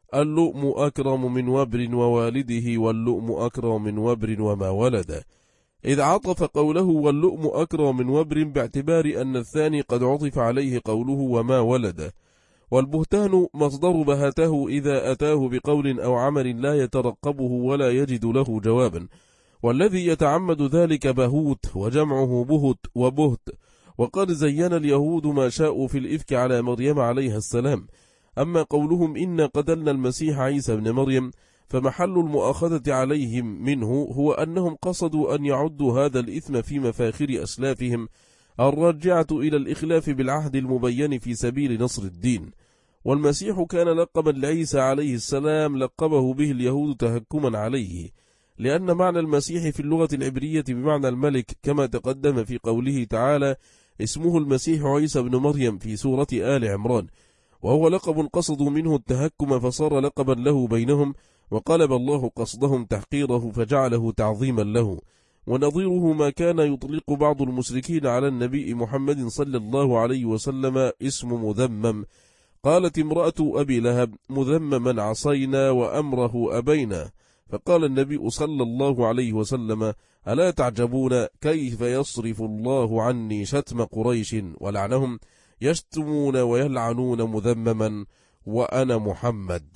اللؤم أكرم من وبر ووالده واللؤم أكرم من وبر وما ولد، إذ عطف قوله واللؤم أكرم من وبر باعتبار أن الثاني قد عطف عليه قوله وما ولد. والبهتان مصدر بهته إذا أتاه بقول أو عمل لا يترقبه ولا يجد له جوابا، والذي يتعمد ذلك بهوت، وجمعه بهت وبهت. وقد زين اليهود ما شاءوا في الإفك على مريم عليها السلام. أما قولهم إنا قتلنا المسيح عيسى بن مريم فمحل المؤاخذة عليهم منه هو أنهم قصدوا أن يعدوا هذا الإثم في مفاخر أسلافهم الراجعة إلى الإخلاف بالعهد المبين في سبيل نصر الدين. والمسيح كان لقبا لعيسى عليه السلام لقبه به اليهود تهكما عليه، لأن معنى المسيح في اللغة العبرية بمعنى الملك، كما تقدم في قوله تعالى: اسمه المسيح عيسى بن مريم في سورة آل عمران، وهو لقب قصدوا منه التهكم فصار لقبا له بينهم، وقلب الله قصدهم تحقيره فجعله تعظيما له. ونظيره ما كان يطلق بعض المشركين على النبي محمد صلى الله عليه وسلم اسم مذمم. قالت امرأة أبي لهب: مذمما عصينا وأمره أبينا، فقال النبي صلى الله عليه وسلم: ألا تعجبون كيف يصرف الله عني شتم قريش ولعنهم، يشتمون ويلعنون مذمما وأنا محمد.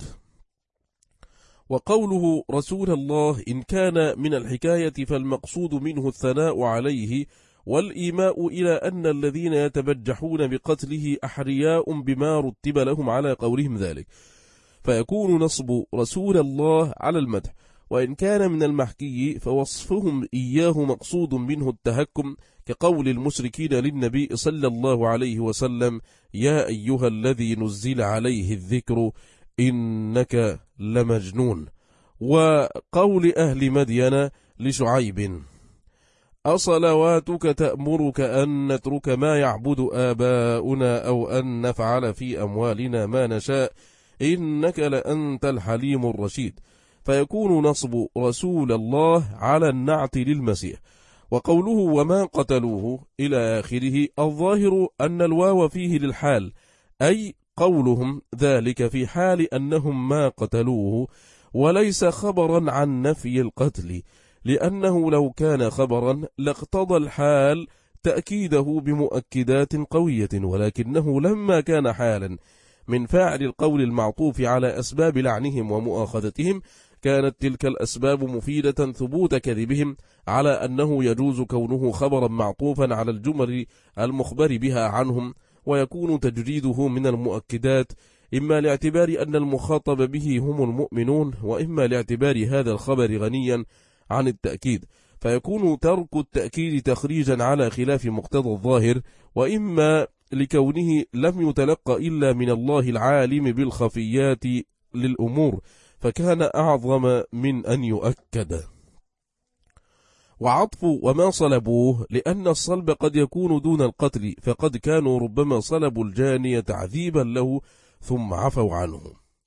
وقوله رسول الله إن كان من الحكاية فالمقصود منه الثناء عليه والإيماء إلى أن الذين يتبجحون بقتله أحرياء بما رتب لهم على قولهم ذلك، فيكون نصب رسول الله على المدح. وإن كان من المحكي فوصفهم إياه مقصود منه التهكم، كقول المشركين للنبي صلى الله عليه وسلم: يا أيها الذي نزل عليه الذكر إنك لمجنون. وقول أهل مدين لشعيب: أصلواتك تأمرك أن نترك ما يعبد آباؤنا أو أن نفعل في أموالنا ما نشاء إنك لأنت الحليم الرشيد، فيكون نصب رسول الله على النعت للمسيح. وقوله وما قتلوه إلى آخره الظاهر أن الواو فيه للحال، أي قولهم ذلك في حال أنهم ما قتلوه، وليس خبرا عن نفي القتل، لأنه لو كان خبرا لاقتضى الحال تأكيده بمؤكدات قوية، ولكنه لما كان حالا من فاعل القول المعطوف على أسباب لعنهم ومؤاخذتهم كانت تلك الأسباب مفيدة ثبوت كذبهم على أنه يجوز كونه خبرا معطوفا على الجمل المخبر بها عنهم، ويكون تجريده من المؤكدات إما لاعتبار أن المخاطب به هم المؤمنون، وإما لاعتبار هذا الخبر غنيا عن التأكيد، فيكون ترك التأكيد تخريجا على خلاف مقتضى الظاهر، وإما لكونه لم يتلقى إلا من الله العالم بالخفيات للأمور، فكان أعظم من أن يؤكد. وعطف وما صلبوه لأن الصلب قد يكون دون القتل، فقد كانوا ربما صلبوا الجاني تعذيبا له ثم عفوا عنه.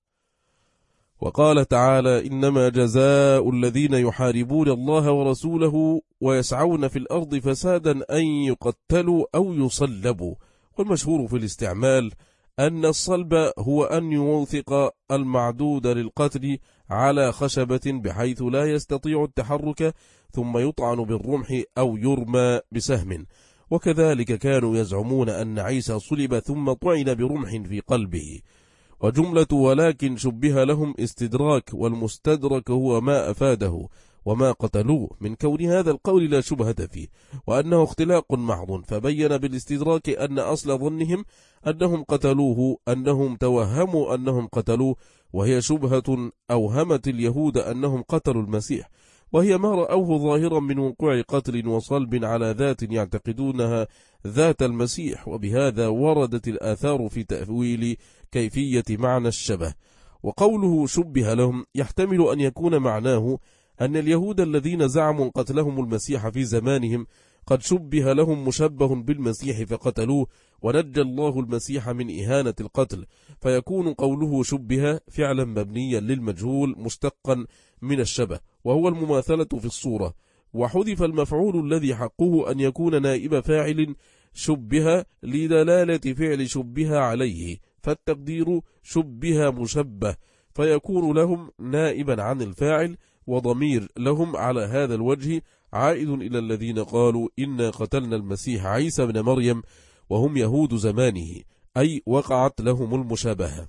وقال تعالى: إنما جزاء الذين يحاربون الله ورسوله ويسعون في الأرض فسادا أن يقتلوا أو يصلبوا. والمشهور في الاستعمال أن الصلب هو أن يوثق المعدود للقتل على خشبة بحيث لا يستطيع التحرك ثم يطعن بالرمح أو يرمى بسهم. وكذلك كانوا يزعمون أن عيسى صلب ثم طعن برمح في قلبه. وجملة ولكن شبه لهم استدراك، والمستدرك هو ما أفاده وما قتلوه، من كون هذا القول لا شبهة فيه وأنه اختلاق محض، فبين بالاستدراك أن أصل ظنهم أنهم قتلوه أنهم توهموا أنهم قتلوه، وهي شبهة أوهمت اليهود أنهم قتلوا المسيح، وهي ما رأوه ظاهرا من وقوع قتل وصلب على ذات يعتقدونها ذات المسيح. وبهذا وردت الآثار في تأويل كيفية معنى الشبه. وقوله شبه لهم يحتمل أن يكون معناه أن اليهود الذين زعموا قتلهم المسيح في زمانهم قد شبه لهم مشبه بالمسيح فقتلوه، ونجى الله المسيح من إهانة القتل، فيكون قوله شبه فعلا مبنيا للمجهول مشتقا من الشبه، وهو المماثلة في الصورة، وحذف المفعول الذي حقه أن يكون نائب فاعل شبه لدلالة فعل شبه عليه، فالتقدير شبه مشبه، فيكون لهم نائبا عن الفاعل، وضمير لهم على هذا الوجه عائد إلى الذين قالوا إنا قتلنا المسيح عيسى بن مريم وهم يهود زمانه، أي وقعت لهم المشابهة.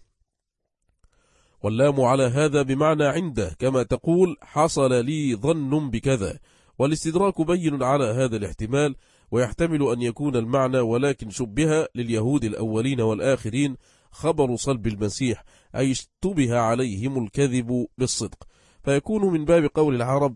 واللام على هذا بمعنى عنده، كما تقول حصل لي ظن بكذا، والاستدراك بين على هذا الاحتمال، ويحتمل أن يكون المعنى ولكن شبه لليهود الأولين والآخرين خبر صلب المسيح، أي اشتبه عليهم الكذب بالصدق، فيكون من باب قول العرب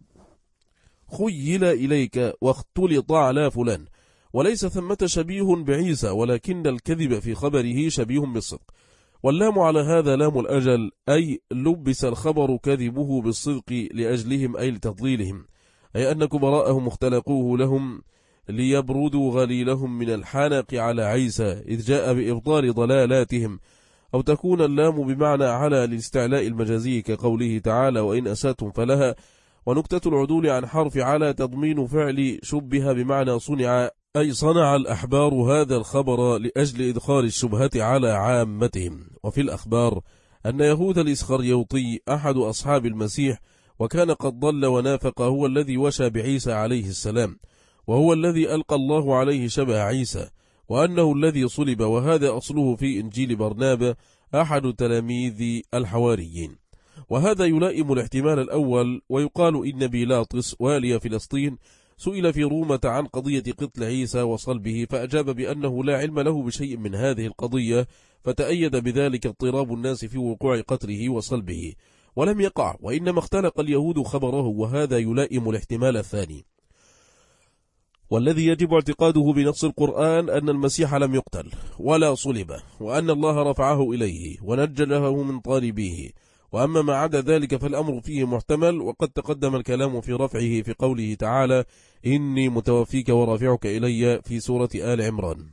خيل إليك واختلط على فلان، وليس ثمة شبيه بعيسى، ولكن الكذب في خبره شبيه بالصدق. واللام على هذا لام الأجل، أي لبس الخبر كذبه بالصدق لأجلهم أي لتضليلهم، أي أن كبراءهم اختلقوه لهم ليبردوا غليلهم من الحنق على عيسى إذ جاء بإبطال ضلالاتهم. أو تكون اللام بمعنى على للاستعلاء المجازي كقوله تعالى وإن أساتم فلها. ونكتة العدول عن حرف على تضمين فعل شبه بمعنى صنع، أي صنع الأحبار هذا الخبر لأجل إدخال الشبهة على عامتهم. وفي الأخبار أن يهود الإسخريوطي أحد أصحاب المسيح وكان قد ضل ونافق هو الذي وشى بعيسى عليه السلام، وهو الذي ألقى الله عليه شبه عيسى، وأنه الذي صلب، وهذا أصله في إنجيل برنابا أحد تلاميذ الحواريين. وهذا يلائم الاحتمال الأول. ويقال إن بيلاطس والي فلسطين سئل في رومة عن قضية قتل عيسى وصلبه، فأجاب بأنه لا علم له بشيء من هذه القضية، فتأيد بذلك اضطراب الناس في وقوع قتله وصلبه، ولم يقع، وإنما اختلق اليهود خبره، وهذا يلائم الاحتمال الثاني. والذي يجب اعتقاده بنص القرآن أن المسيح لم يقتل ولا صلب، وأن الله رفعه إليه ونجى له من طالبيه، وأما ما عدا ذلك فالأمر فيه محتمل، وقد تقدم الكلام في رفعه في قوله تعالى إني متوفيك ورافعك إلي في سورة آل عمران.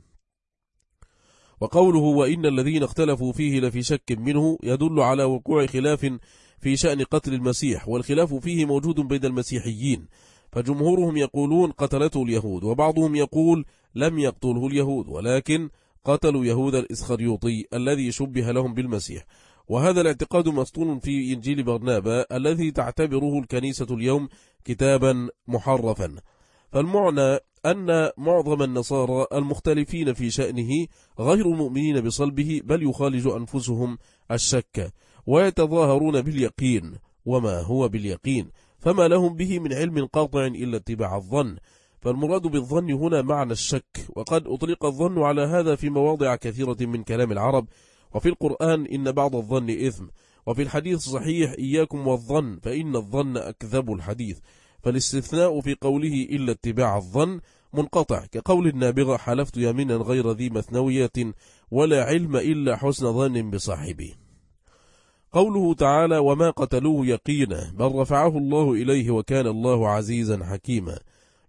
وقوله وإن الذين اختلفوا فيه لفي شك منه يدل على وقوع خلاف في شأن قتل المسيح، والخلاف فيه موجود بين المسيحيين، فجمهورهم يقولون قتلته اليهود، وبعضهم يقول لم يقتله اليهود ولكن قتلوا يهود الإسخريوطي الذي شبه لهم بالمسيح. وهذا الاعتقاد مسطول في إنجيل برنابا الذي تعتبره الكنيسة اليوم كتابا محرفا. فالمعنى أن معظم النصارى المختلفين في شأنه غير المؤمنين بصلبه، بل يخالج أنفسهم الشك ويتظاهرون باليقين، وما هو باليقين فما لهم به من علم قاطع إلا اتباع الظن. فالمراد بالظن هنا معنى الشك، وقد أطلق الظن على هذا في مواضع كثيرة من كلام العرب، وفي القرآن إن بعض الظن إثم، وفي الحديث صحيح إياكم والظن فإن الظن أكذب الحديث. فالاستثناء في قوله إلا اتباع الظن منقطع، كقول النابغة حلفت يمينا غير ذي مثنوية ولا علم إلا حسن ظن بصاحبه. قوله تعالى وما قتلوه يقينا بل رفعه الله إليه وكان الله عزيزا حكيما،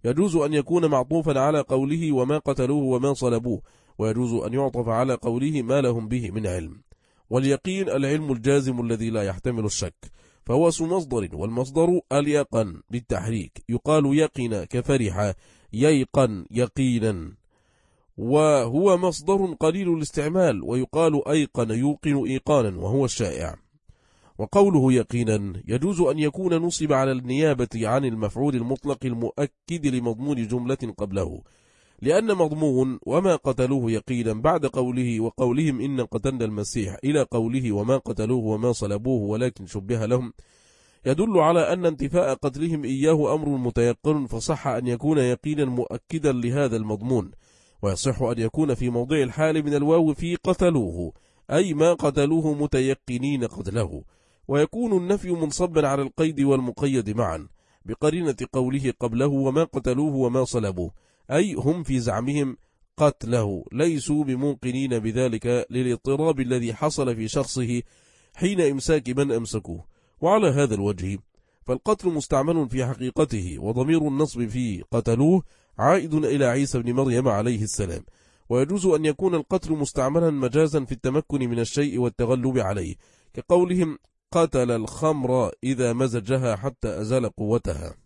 يجوز أن يكون معطوفا على قوله وما قتلوه وما صلبوه، ويجوز أن يعطف على قوله ما لهم به من علم. واليقين العلم الجازم الذي لا يحتمل الشك، فهو اسم مصدر، والمصدر اليقن بالتحريك، يقال يقن كفرح، ييقن يقينا، وهو مصدر قليل الاستعمال، ويقال أيقن يوقن إيقانا، وهو الشائع. وقوله يقينا يجوز أن يكون نصب على النيابة عن المفعول المطلق المؤكد لمضمون جملة قبله، لأن مضمون وما قتلوه يقينا بعد قوله وقولهم إن قتلنا المسيح إلى قوله وما قتلوه وما صلبوه ولكن شبه لهم يدل على أن انتفاء قتلهم إياه أمر متيقن، فصح أن يكون يقينا مؤكدا لهذا المضمون، ويصح أن يكون في موضع الحال من الواو في قتلوه، أي ما قتلوه متيقنين قتله، ويكون النفي منصبا على القيد والمقيد معا بقرينة قوله قبله وما قتلوه وما صلبوه، أي هم في زعمهم قتله ليسوا بموقنين بذلك للاضطراب الذي حصل في شخصه حين إمساك من أمسكوه. وعلى هذا الوجه فالقتل مستعمل في حقيقته، وضمير النصب في قتلوه عائد إلى عيسى بن مريم عليه السلام، ويجوز أن يكون القتل مستعملا مجازا في التمكن من الشيء والتغلب عليه، كقولهم قتل الخمر إذا مزجها حتى أزال قوتها،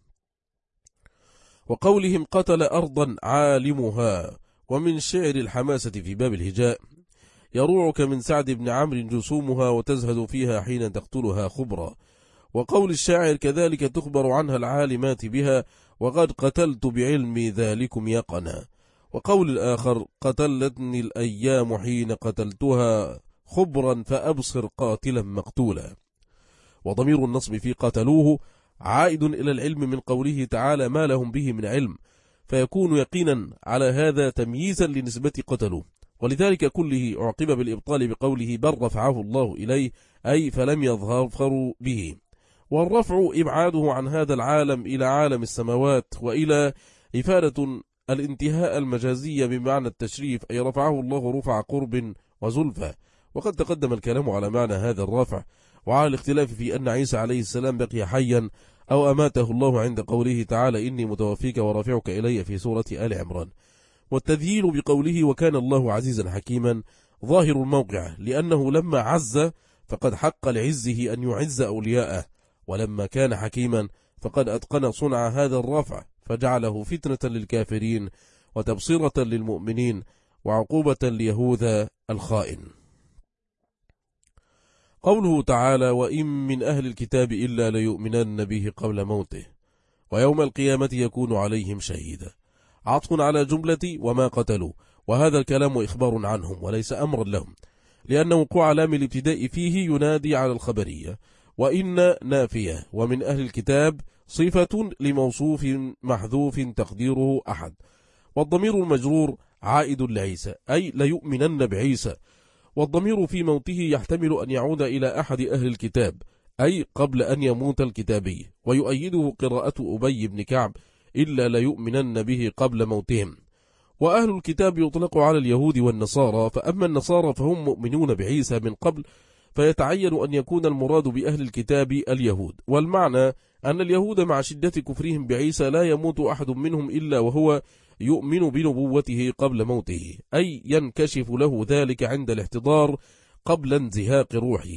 وقولهم قتل أرضا عالمها. ومن شعر الحماسة في باب الهجاء يروعك من سعد بن عمرو جسومها وتزهد فيها حين تقتلها خبرا، وقول الشاعر كذلك تخبر عنها العالمات بها وقد قتلت بعلمي ذلكم يقنا، وقول الآخر قتلتني الأيام حين قتلتها خبرا فأبصر قاتلا مقتولا. وضمير النصب في قتلوه عائد إلى العلم من قوله تعالى ما لهم به من علم، فيكون يقينا على هذا تمييزا لنسبة قتلوه، ولذلك كله أعقب بالإبطال بقوله بل رفعه الله إليه، أي فلم يظفروا به. والرفع إبعاده عن هذا العالم إلى عالم السماوات، وإلى إفادة الانتهاء المجازية بمعنى التشريف، أي رفعه الله رفع قرب وزلفة. وقد تقدم الكلام على معنى هذا الرفع وعلى الاختلاف في أن عيسى عليه السلام بقي حيا أو أماته الله عند قوله تعالى إني متوفيك ورافعك إلي في سورة آل عمران. والتذييل بقوله وكان الله عزيزا حكيما ظاهر الموقع، لأنه لما عز فقد حق لعزه أن يعز أولياءه، ولما كان حكيما فقد أتقن صنع هذا الرفع فجعله فتنة للكافرين وتبصرة للمؤمنين وعقوبة ليهوذا الخائن. قوله تعالى وإن من أهل الكتاب إلا ليؤمنن به قبل موته ويوم القيامة يكون عليهم شهيدا، عطف على جملة وما قتلوا، وهذا الكلام إخبار عنهم وليس أمرا لهم، لأن وقوع لام الابتداء فيه ينادي على الخبرية، وإن نافية، ومن أهل الكتاب صفة لموصوف محذوف تقديره أحد، والضمير المجرور عائد لعيسى أي ليؤمنن بعيسى، والضمير في موته يحتمل أن يعود إلى أحد أهل الكتاب أي قبل أن يموت الكتابي، ويؤيده قراءة أبي بن كعب إلا ليؤمنن به قبل موتهم. وأهل الكتاب يطلق على اليهود والنصارى، فأما النصارى فهم مؤمنون بعيسى من قبل، فيتعين أن يكون المراد بأهل الكتاب اليهود، والمعنى أن اليهود مع شدة كفرهم بعيسى لا يموت أحد منهم إلا وهو يؤمن بنبوته قبل موته، أي ينكشف له ذلك عند الاحتضار قبل انزهاق روحه.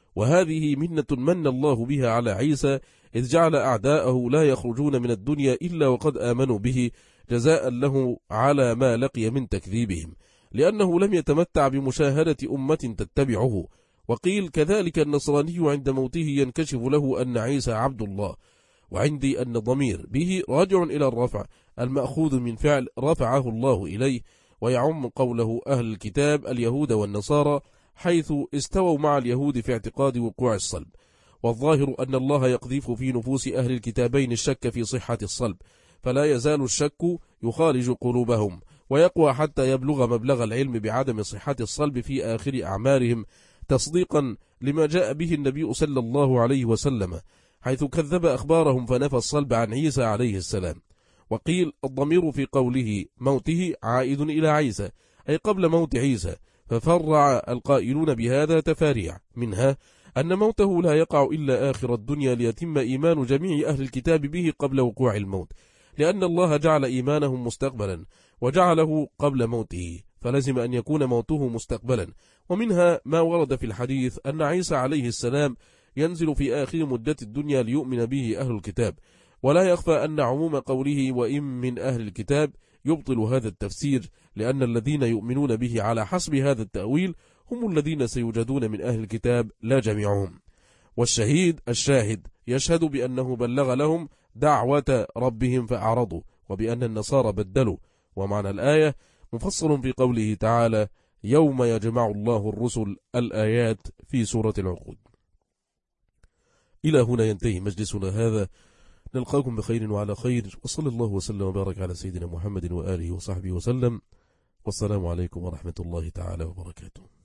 وهذه منة من الله بها على عيسى، إذ جعل أعداءه لا يخرجون من الدنيا إلا وقد آمنوا به جزاء له على ما لقي من تكذيبهم، لأنه لم يتمتع بمشاهدة أمة تتبعه. وقيل كذلك النصراني عند موته ينكشف له أن عيسى عبد الله، وعندي أن ضمير به راجع إلى الرفع المأخوذ من فعل رفعه الله إليه، ويعم قوله أهل الكتاب اليهود والنصارى، حيث استووا مع اليهود في اعتقاد وقوع الصلب. والظاهر أن الله يقذف في نفوس أهل الكتابين الشك في صحة الصلب، فلا يزال الشك يخالج قلوبهم ويقوى حتى يبلغ مبلغ العلم بعدم صحة الصلب في آخر أعمارهم، تصديقا لما جاء به النبي صلى الله عليه وسلم، حيث كذب أخبارهم فنفى الصلب عن عيسى عليه السلام. وقيل الضمير في قوله موته عائد إلى عيسى أي قبل موت عيسى، ففرع القائلون بهذا تفاريع، منها أن موته لا يقع إلا آخر الدنيا ليتم إيمان جميع أهل الكتاب به قبل وقوع الموت، لأن الله جعل إيمانهم مستقبلا وجعله قبل موته، فلزم أن يكون موته مستقبلا. ومنها ما ورد في الحديث أن عيسى عليه السلام ينزل في آخر مدة الدنيا ليؤمن به أهل الكتاب، ولا يخفى أن عموم قوله وإن من أهل الكتاب يبطل هذا التفسير، لأن الذين يؤمنون به على حسب هذا التأويل هم الذين سيوجدون من أهل الكتاب لا جميعهم. والشهيد الشاهد يشهد بأنه بلغ لهم دعوة ربهم فأعرضوا، وبأن النصارى بدلوا. ومعنى الآية مفصل في قوله تعالى يوم يجمع الله الرسل، الآيات في سورة العقود. إلى هنا ينتهي مجلسنا هذا، نلقاكم بخير وعلى خير، وصلى الله وسلم وبارك على سيدنا محمد وآله وصحبه وسلم، والسلام عليكم ورحمة الله تعالى وبركاته.